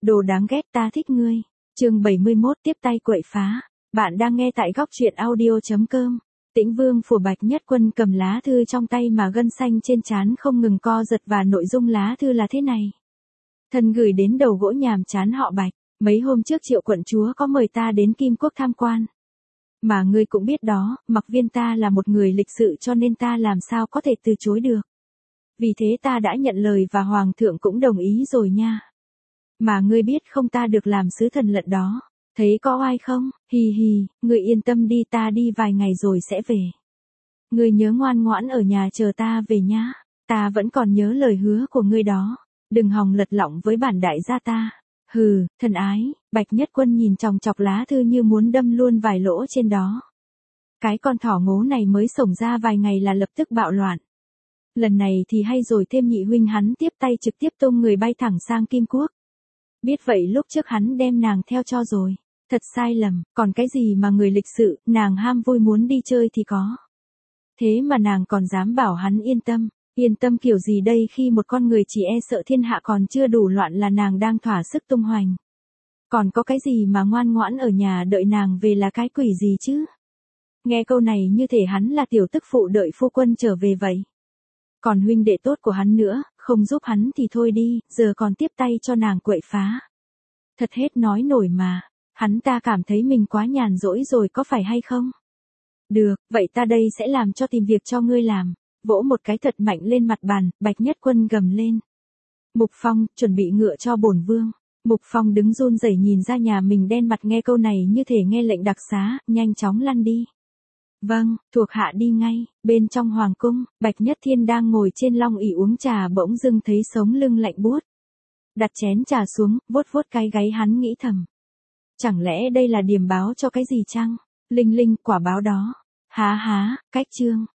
Đồ đáng ghét ta thích ngươi. Chương 71 tiếp tay quậy phá. Bạn đang nghe tại góc truyện audio.com. Tĩnh Vương Phủ Bạch Nhất Quân cầm lá thư trong tay mà gân xanh trên trán không ngừng co giật và nội dung lá thư là thế này. Thần gửi đến đầu gỗ nhàm chán họ Bạch, mấy hôm trước Triệu quận chúa có mời ta đến Kim Quốc tham quan. Mà ngươi cũng biết đó, Mặc Viên ta là một người lịch sự cho nên ta làm sao có thể từ chối được. Vì thế ta đã nhận lời và Hoàng thượng cũng đồng ý rồi nha. Mà ngươi biết không, ta được làm sứ thần lận đó. Thấy có oai không? Hì hì, ngươi yên tâm đi, ta đi vài ngày rồi sẽ về. Ngươi nhớ ngoan ngoãn ở nhà chờ ta về nhá. Ta vẫn còn nhớ lời hứa của ngươi đó. Đừng hòng lật lọng với bản đại gia ta. Hừ, thân ái. Bạch Nhất Quân nhìn chòng chọc lá thư như muốn đâm luôn vài lỗ trên đó. Cái con thỏ ngố này mới xổng ra vài ngày là lập tức bạo loạn. Lần này thì hay rồi, thêm nhị huynh hắn tiếp tay trực tiếp tung người bay thẳng sang Kim Quốc. Biết vậy lúc trước hắn đem nàng theo cho rồi. Thật sai lầm, còn cái gì mà người lịch sự, nàng ham vui muốn đi chơi thì có. Thế mà nàng còn dám bảo hắn yên tâm kiểu gì đây, khi một con người chỉ e sợ thiên hạ còn chưa đủ loạn là nàng đang thỏa sức tung hoành. Còn có cái gì mà ngoan ngoãn ở nhà đợi nàng về là cái quỷ gì chứ? Nghe câu này như thể hắn là tiểu tức phụ đợi phu quân trở về vậy. Còn huynh đệ tốt của hắn nữa, không giúp hắn thì thôi đi, giờ còn tiếp tay cho nàng quậy phá. Thật hết nói nổi mà, hắn ta cảm thấy mình quá nhàn rỗi rồi có phải hay không? Được, vậy ta đây sẽ làm cho, tìm việc cho ngươi làm. Vỗ một cái thật mạnh lên mặt bàn, Bạch Nhất Quân gầm lên. Mục Phong, chuẩn bị ngựa cho bổn vương. Mục Phong đứng run rẩy nhìn ra nhà mình đen mặt, nghe câu này như thể nghe lệnh đặc xá, nhanh chóng lăn đi. Vâng, thuộc hạ đi ngay. Bên trong hoàng cung, Bạch Nhất Thiên đang ngồi trên long ỷ uống trà, bỗng dưng thấy sống lưng lạnh buốt. Đặt chén trà xuống, vuốt vuốt cái gáy, hắn nghĩ thầm. Chẳng lẽ đây là điềm báo cho cái gì chăng? Linh linh, quả báo đó. Há há, cách chương.